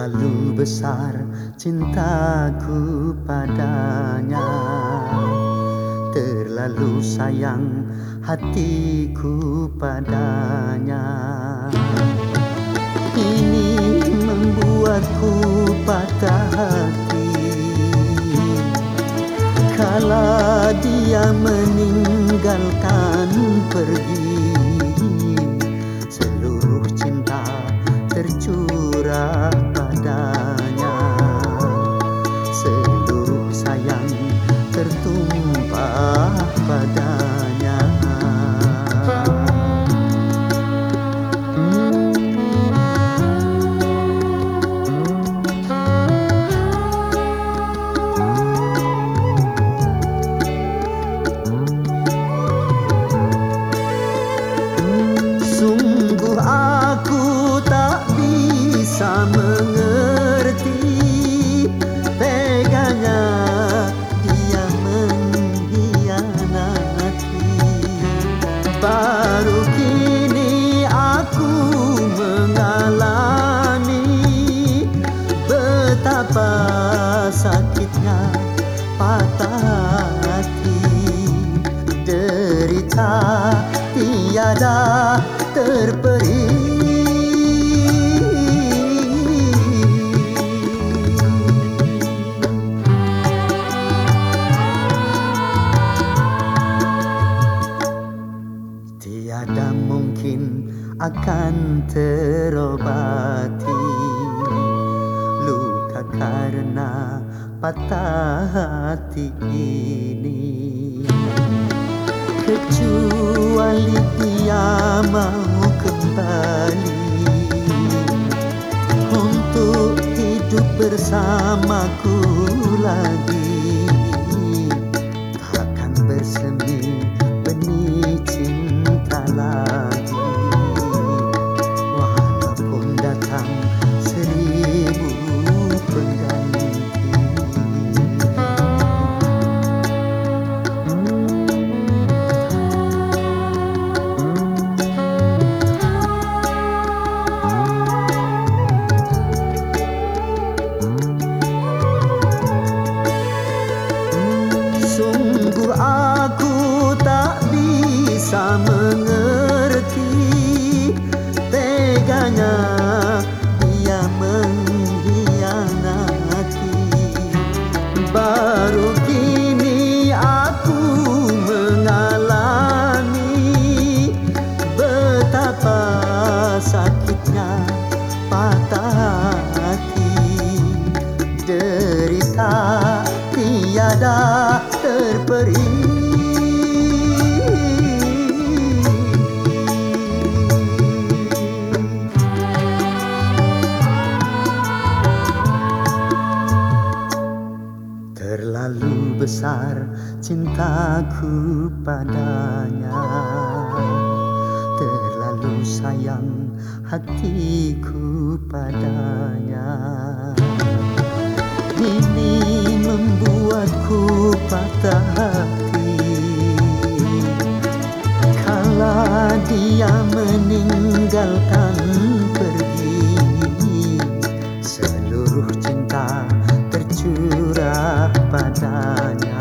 Terlalu besar cintaku padanya, terlalu sayang hatiku padanya. Ini membuatku patah hati kala dia meninggalkan pergi. Seluruh cinta tercurah padanya, seluruh sayang tertumpah padanya. Sungguh aku tak bisa mengerti teganya dia mengkhianati. Baru kini aku mengalami betapa sakitnya patah hati. Derita tiada terperi. Tiada mungkin akan terobati luka karena patah hati ini, kecuali dia mau kembali untuk hidup bersamaku lagi. Takkan bersemi benih cinta lagi, walaupun datang 1000 pengganti. Sungguh aku tak bisa mengerti teganya dia mengkhianati. Baru kini aku mengalami betapa sakitnya patah hati. Derita tiada terperi. Terlalu besar cintaku padanya, terlalu sayang hatiku padanya. Ini membuatku patah hati kala dia meninggalkan pergi. Seluruh cinta tercurah padanya,